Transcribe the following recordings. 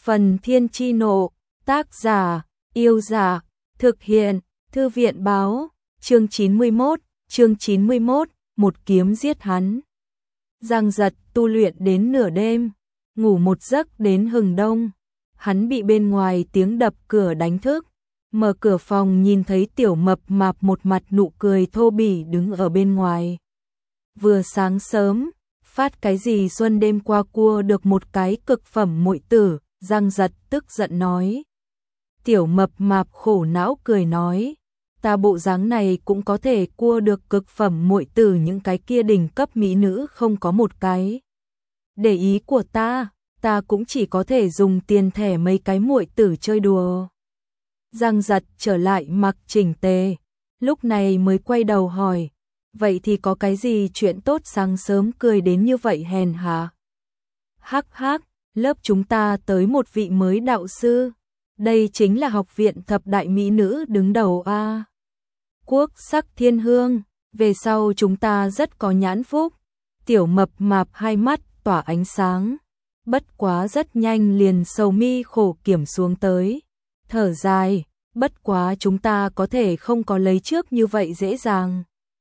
Phần Thiên Chi Nộ, tác giả, Yêu Giả, thực hiện, Thư viện báo, chương 91, một kiếm giết hắn. Giang Giật tu luyện đến nửa đêm, ngủ một giấc đến hừng đông, hắn bị bên ngoài tiếng đập cửa đánh thức, mở cửa phòng nhìn thấy Tiểu Mập Mạp một mặt nụ cười thô bỉ đứng ở bên ngoài. Vừa sáng sớm, phát cái gì xuân đêm qua cua được một cái cực phẩm muội tử, Giang Giật tức giận nói. Tiểu Mập Mạp khổ não cười nói, ta bộ dáng này cũng có thể cua được cực phẩm muội tử, những cái kia đỉnh cấp mỹ nữ không có một cái để ý của ta cũng chỉ có thể dùng tiền thẻ mấy cái muội tử chơi đùa. Giang Giật trở lại mặc chỉnh tề, lúc này mới quay đầu hỏi, vậy thì có cái gì chuyện tốt sáng sớm cười đến như vậy hèn hả? Hắc hắc, lớp chúng ta tới một vị mới đạo sư, đây chính là học viện thập đại mỹ nữ đứng đầu a. Quốc sắc thiên hương, về sau chúng ta rất có nhãn phúc. Tiểu Mập Mạp hai mắt tỏa ánh sáng, bất quá rất nhanh liền sầu mi khổ kiểm xuống tới, thở dài, bất quá chúng ta có thể không có lấy trước như vậy dễ dàng.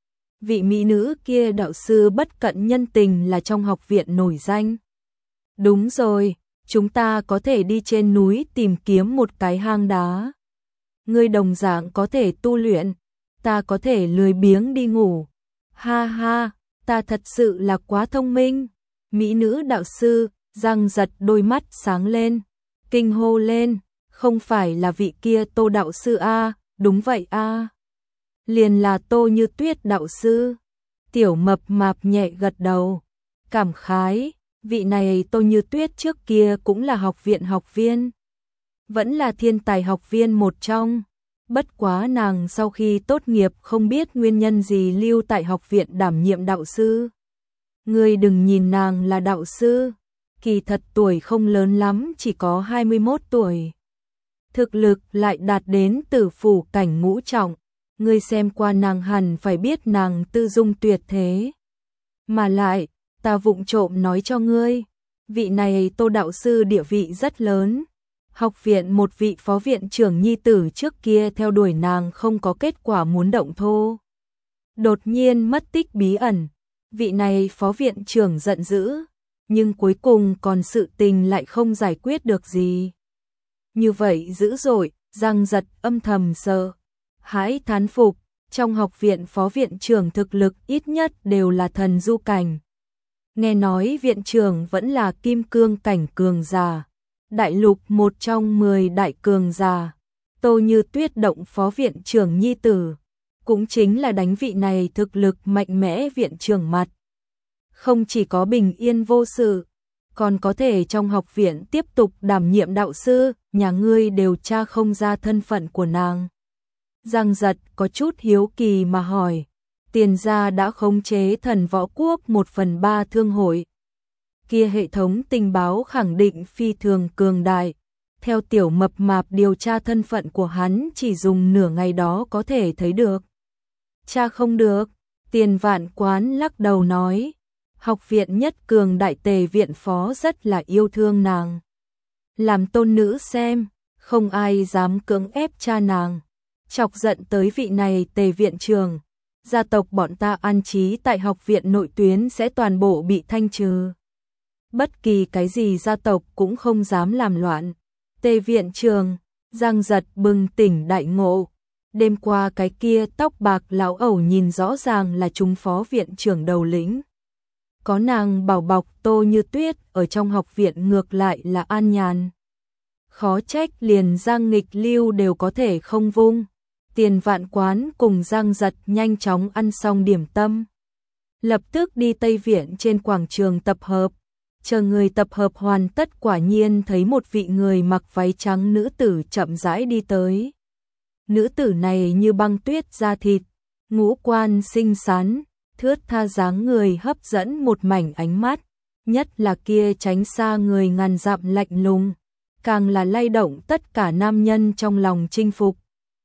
Vị mỹ nữ kia đạo sư bất cận nhân tình là trong học viện nổi danh. Đúng rồi, chúng ta có thể đi trên núi tìm kiếm một cái hang đá. Ngươi đồng dạng có thể tu luyện, ta có thể lười biếng đi ngủ. Ha ha, ta thật sự là quá thông minh. Mỹ nữ đạo sư, Giang Giật đôi mắt sáng lên, kinh hô lên, không phải là vị kia Tô đạo sư a? Đúng vậy a. Liền là Tô Như Tuyết đạo sư. Tiểu Mập Mạp nhẹ gật đầu, cảm khái, vị này Tô Như Tuyết trước kia cũng là học viện học viên, vẫn là thiên tài học viên một trong. Bất quá nàng sau khi tốt nghiệp không biết nguyên nhân gì lưu tại học viện đảm nhiệm đạo sư. Ngươi đừng nhìn nàng là đạo sư, kỳ thật tuổi không lớn lắm, chỉ có 21 tuổi. Thực lực lại đạt đến tử phủ cảnh ngũ trọng, ngươi xem qua nàng hẳn phải biết nàng tư dung tuyệt thế. Mà lại, ta vụng trộm nói cho ngươi, vị này Tô đạo sư địa vị rất lớn. Học viện một vị phó viện trưởng nhi tử trước kia theo đuổi nàng không có kết quả muốn động thô, đột nhiên mất tích bí ẩn. Vị này phó viện trưởng giận dữ, nhưng cuối cùng còn sự tình lại không giải quyết được gì. Như vậy dữ dội, Giang Giật âm thầm sợ hãi thán phục, trong học viện phó viện trưởng thực lực ít nhất đều là thần du cảnh. Nghe nói viện trưởng vẫn là kim cương cảnh cường giả, đại lục một trong 10 đại cường giả. Tô Như Tuyết động phó viện trưởng nhi tử, cũng chính là đánh vị này thực lực mạnh mẽ viện trưởng mặt. Không chỉ có bình yên vô sự, còn có thể trong học viện tiếp tục đảm nhiệm đạo sư, nhà ngươi đều tra không ra thân phận của nàng. Giang Giật có chút hiếu kỳ mà hỏi, Tiền gia đã khống chế Thần Võ Quốc 1/3 thương hội. Kia hệ thống tình báo khẳng định phi thường cường đại. Theo Tiểu Mập Mạp điều tra thân phận của hắn chỉ dùng nửa ngày đó có thể thấy được. Cha không được, Tiền Vạn Quán lắc đầu nói, học viện nhất cường đại Tề viện phó rất là yêu thương nàng. Làm tôn nữ xem, không ai dám cưỡng ép cha nàng. Chọc giận tới vị này Tề viện trưởng, gia tộc bọn ta an trí tại học viện nội tuyến sẽ toàn bộ bị thanh trừ. Bất kỳ cái gì gia tộc cũng không dám làm loạn. Tề viện trưởng, Giang Giật bừng tỉnh đại ngộ. Đêm qua cái kia tóc bạc lão ẩu nhìn rõ ràng là chúng phó viện trưởng đầu lĩnh. Có nàng bảo bọc Tô Như Tuyết ở trong học viện ngược lại là an nhàn. Khó trách liền Giang Nghịch Lưu đều có thể không vung. Tiền Vạn Quán cùng Giang Giật nhanh chóng ăn xong điểm tâm, lập tức đi Tây Viện trên quảng trường tập hợp. Chờ người tập hợp hoàn tất quả nhiên thấy một vị người mặc váy trắng nữ tử chậm rãi đi tới. Nữ tử này như băng tuyết da thịt, ngũ quan xinh xắn, thướt tha dáng người hấp dẫn một mảnh ánh mắt, nhất là kia tránh xa người ngàn dặm lạnh lùng, càng là lay động tất cả nam nhân trong lòng chinh phục.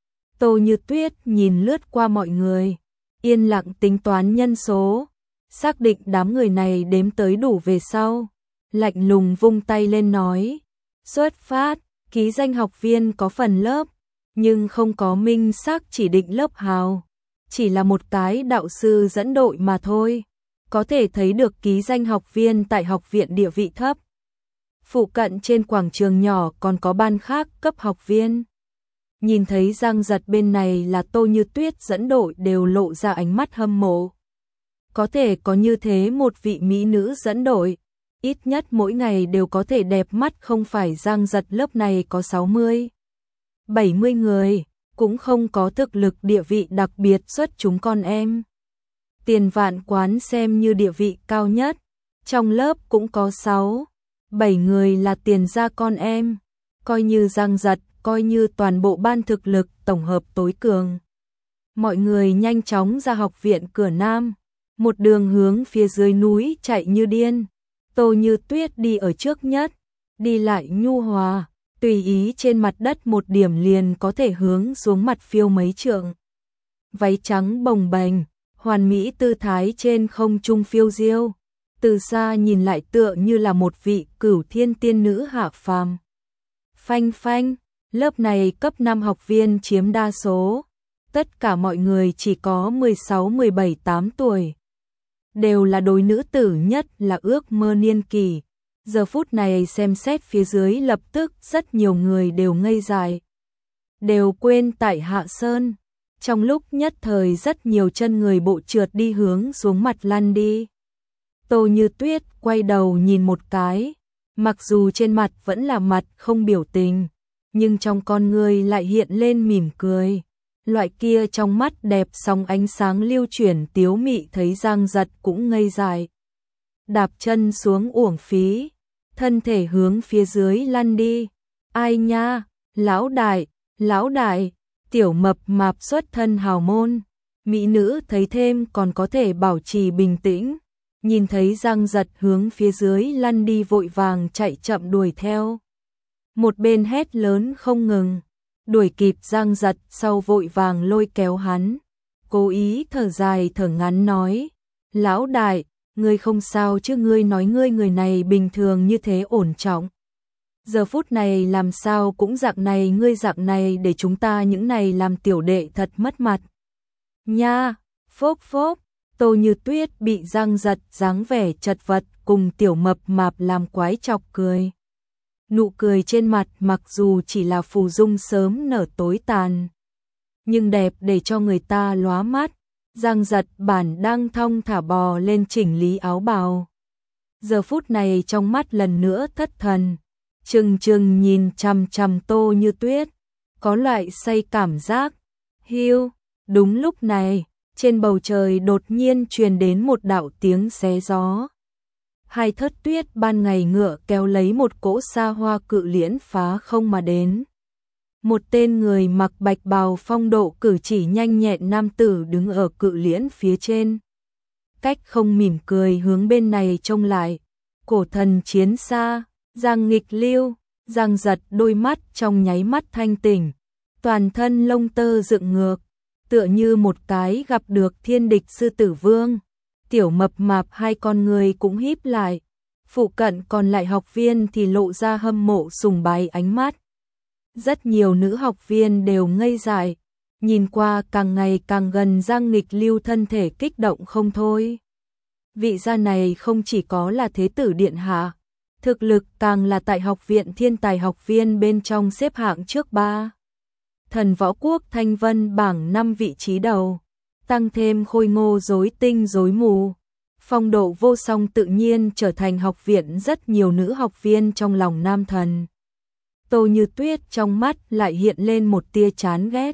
Tô Như Tuyết nhìn lướt qua mọi người, yên lặng tính toán nhân số, xác định đám người này đếm tới đủ về sau, lạnh lùng vung tay lên nói, Xuất phát, ký danh học viên có phần lớp, nhưng không có minh xác chỉ định lớp hào, chỉ là một cái đạo sư dẫn đội mà thôi. Có thể thấy được ký danh học viên tại học viện địa vị thấp. Phụ cận trên quảng trường nhỏ còn có ban khác cấp học viên. Nhìn thấy Giang Giật bên này là Tô Như Tuyết dẫn đội đều lộ ra ánh mắt hâm mộ. Có thể có như thế một vị mỹ nữ dẫn đội, ít nhất mỗi ngày đều có thể đẹp mắt, không phải Giang Giật lớp này có 60, 70 người, cũng không có thực lực địa vị đặc biệt xuất chúng con em. Tiền Vạn Quán xem như địa vị cao nhất, trong lớp cũng có 6, 7 người là tiền gia con em, coi như Giang Giật, coi như toàn bộ ban thực lực tổng hợp tối cường. Mọi người nhanh chóng ra học viện cửa Nam, một đường hướng phía dưới núi chạy như điên. Tô Như Tuyết đi ở trước nhất, đi lại nhu hòa, tùy ý trên mặt đất một điểm liền có thể hướng xuống mặt phiêu mấy trượng. Váy trắng bồng bềnh, hoàn mỹ tư thái trên không trung phiêu diêu, từ xa nhìn lại tựa như là một vị cửu thiên tiên nữ hạ phàm. Phanh phanh, lớp này cấp 5 học viên chiếm đa số, tất cả mọi người chỉ có 16, 17, 8 tuổi. Đều là đối nữ tử nhất là ước mơ niên kỳ. Giờ phút này xem xét phía dưới lập tức rất nhiều người đều ngây dại. Đều quên tại Hạ Sơn. Trong lúc nhất thời rất nhiều chân người bộ trượt đi hướng xuống mặt lăn đi. Tô Như Tuyết quay đầu nhìn một cái. Mặc dù trên mặt vẫn là mặt không biểu tình, nhưng trong con người lại hiện lên mỉm cười. Loại kia trong mắt đẹp sóng ánh sáng lưu chuyển tiếu mị, thấy Giang Giật cũng ngây dại. Đạp chân xuống uổng phí, thân thể hướng phía dưới lăn đi. Ai nha, lão đại, tiểu mập mạp xuất thân hào môn. Mỹ nữ thấy thêm còn có thể bảo trì bình tĩnh. Nhìn thấy Giang Giật hướng phía dưới lăn đi vội vàng chạy chậm đuổi theo. Một bên hét lớn không ngừng. Đuổi kịp Giang Giật sau vội vàng lôi kéo hắn. Cố ý thở dài thở ngắn nói. Lão đại, ngươi không sao chứ, ngươi nói ngươi người này bình thường như thế ổn trọng. Giờ phút này làm sao cũng dạng này, ngươi dạng này để chúng ta những này làm tiểu đệ thật mất mặt. Nha, phốc phốc, Tô Như Tuyết bị Giang Giật dáng vẻ chật vật cùng tiểu mập mạp làm quái chọc cười. Nụ cười trên mặt mặc dù chỉ là phù dung sớm nở tối tàn, nhưng đẹp để cho người ta lóa mắt. Giang Giật bản đang thong thả bò lên chỉnh lý áo bào. Giờ phút này trong mắt lần nữa thất thần, trừng trừng nhìn chằm chằm Tô Như Tuyết, có loại say cảm giác. Hiu, đúng lúc này, trên bầu trời đột nhiên truyền đến một đạo tiếng xé gió. Hai thất tuyết ban ngày ngựa kéo lấy một cỗ xa hoa cự liễn phá không mà đến. Một tên người mặc bạch bào phong độ cử chỉ nhanh nhẹn nam tử đứng ở cự liễn phía trên. Cách không mỉm cười hướng bên này trông lại. Cổ thần chiến xa, Giang Nghịch Lưu, Giang Giật đôi mắt trong nháy mắt thanh tỉnh. Toàn thân lông tơ dựng ngược, tựa như một cái gặp được thiên địch sư tử vương. Tiểu mập mạp hai con người cũng híp lại. Phụ cận còn lại học viên thì lộ ra hâm mộ sùng bái ánh mắt. Rất nhiều nữ học viên đều ngây dại, nhìn qua càng ngày càng gần Giang Nghịch Lưu, thân thể kích động không thôi. Vị gia này không chỉ có là thế tử điện hạ, thực lực càng là tại học viện thiên tài học viên bên trong xếp hạng trước 3. Thần võ quốc Thanh Vân bảng 5 vị trí đầu, tăng thêm khôi ngô rối tinh rối mù. Phong độ vô song tự nhiên trở thành học viện rất nhiều nữ học viên trong lòng nam thần. Tô Như Tuyết trong mắt lại hiện lên một tia chán ghét.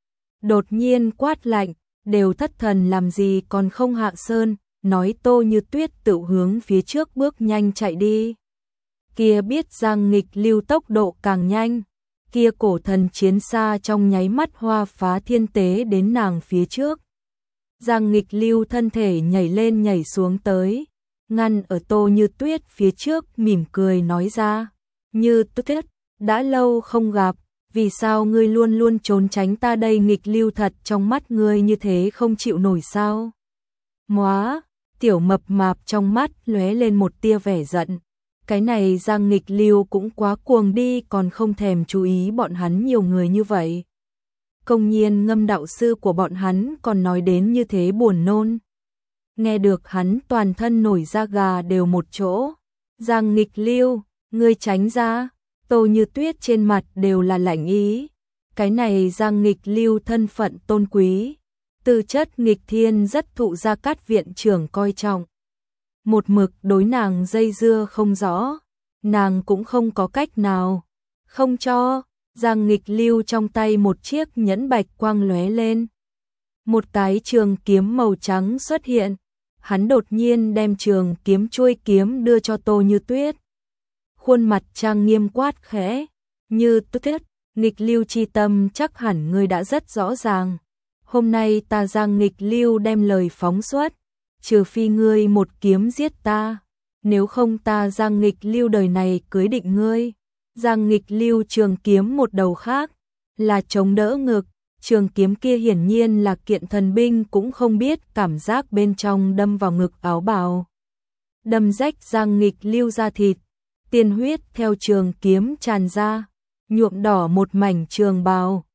Đột nhiên quát lạnh, đều thất thần làm gì còn không hạ sơn, nói Tô Như Tuyết tự hướng phía trước bước nhanh chạy đi. Kia biết Giang Nghịch Lưu tốc độ càng nhanh, kia cổ thần chiến xa trong nháy mắt hoa phá thiên tế đến nàng phía trước. Giang Nghịch Lưu thân thể nhảy lên nhảy xuống tới, ngăn ở Tô Như Tuyết phía trước, mỉm cười nói ra. Như Tuyết, đã lâu không gặp, vì sao ngươi luôn luôn trốn tránh ta đây? Nghịch Lưu thật trong mắt ngươi như thế không chịu nổi sao? Móa, tiểu mập mạp trong mắt lóe lên một tia vẻ giận. Cái này Giang Nghịch Lưu cũng quá cuồng đi, còn không thèm chú ý bọn hắn nhiều người như vậy. Công nhiên ngâm đạo sư của bọn hắn còn nói đến như thế buồn nôn. Nghe được hắn toàn thân nổi da gà đều một chỗ. Giang Nghịch Lưu, ngươi tránh ra. Tô Như Tuyết trên mặt đều là lạnh ý. Cái này Giang Nghịch Lưu thân phận tôn quý, tư chất nghịch thiên, rất thụ Gia Cát viện trưởng coi trọng. Một mực đối nàng dây dưa không rõ, nàng cũng không có cách nào không cho. Giang Nghịch Lưu trong tay một chiếc nhẫn bạch quang lóe lên. Một cái trường kiếm màu trắng xuất hiện, hắn đột nhiên đem trường kiếm chuôi kiếm đưa cho Tô Như Tuyết. Khuôn mặt trang nghiêm quát khẽ, Như Tuyết, Nghịch Lưu chi tâm chắc hẳn ngươi đã rất rõ ràng. Hôm nay ta Giang Nghịch Lưu đem lời phóng xuất, trừ phi ngươi một kiếm giết ta, nếu không ta Giang Nghịch Lưu đời này cưới định ngươi. Giang Nghịch Lưu trường kiếm một đầu khác là chống đỡ ngực, trường kiếm kia hiển nhiên là kiện thần binh, cũng không biết cảm giác bên trong đâm vào ngực áo bào, đâm rách Giang Nghịch Lưu da thịt, tiên huyết theo trường kiếm tràn ra, nhuộm đỏ một mảnh trường bào.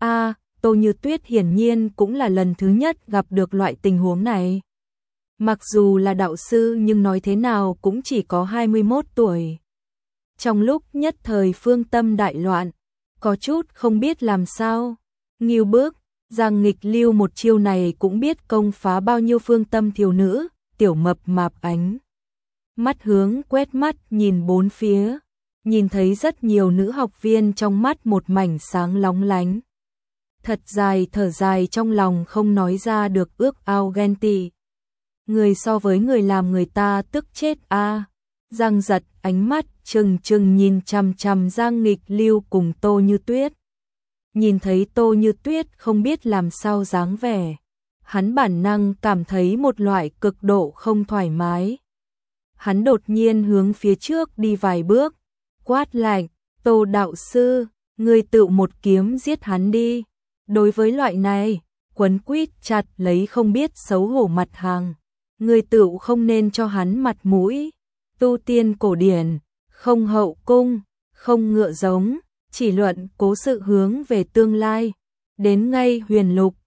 Tô Như Tuyết hiển nhiên cũng là lần thứ nhất gặp được loại tình huống này. Mặc dù là đạo sư nhưng nói thế nào cũng chỉ có 21 tuổi. Trong lúc nhất thời phương tâm đại loạn, có chút không biết làm sao. Nghiêu bước, Giang Nghịch Lưu một chiêu này cũng biết công phá bao nhiêu phương tâm thiếu nữ, tiểu mập mạp ánh. Mắt hướng quét mắt nhìn bốn phía, nhìn thấy rất nhiều nữ học viên trong mắt một mảnh sáng lóng lánh. Thật dài thở dài trong lòng không nói ra được ước ao ghen tị. Người so với người làm người ta tức chết a. Giang giật ánh mắt trừng trừng nhìn chằm chằm Giang Nghịch Lưu cùng Tô Như Tuyết. Nhìn thấy Tô Như Tuyết không biết làm sao dáng vẻ, hắn bản năng cảm thấy một loại cực độ không thoải mái. Hắn đột nhiên hướng phía trước đi vài bước, quát lạnh, Tô đạo sư, ngươi tự một kiếm giết hắn đi. Đối với loại này, quấn quýt chặt lấy không biết xấu hổ mặt hàng, ngươi tự không nên cho hắn mặt mũi. Tu tiên cổ điển, không hậu cung, không ngựa giống, chỉ luận cố sự hướng về tương lai. Đến ngay huyền lục,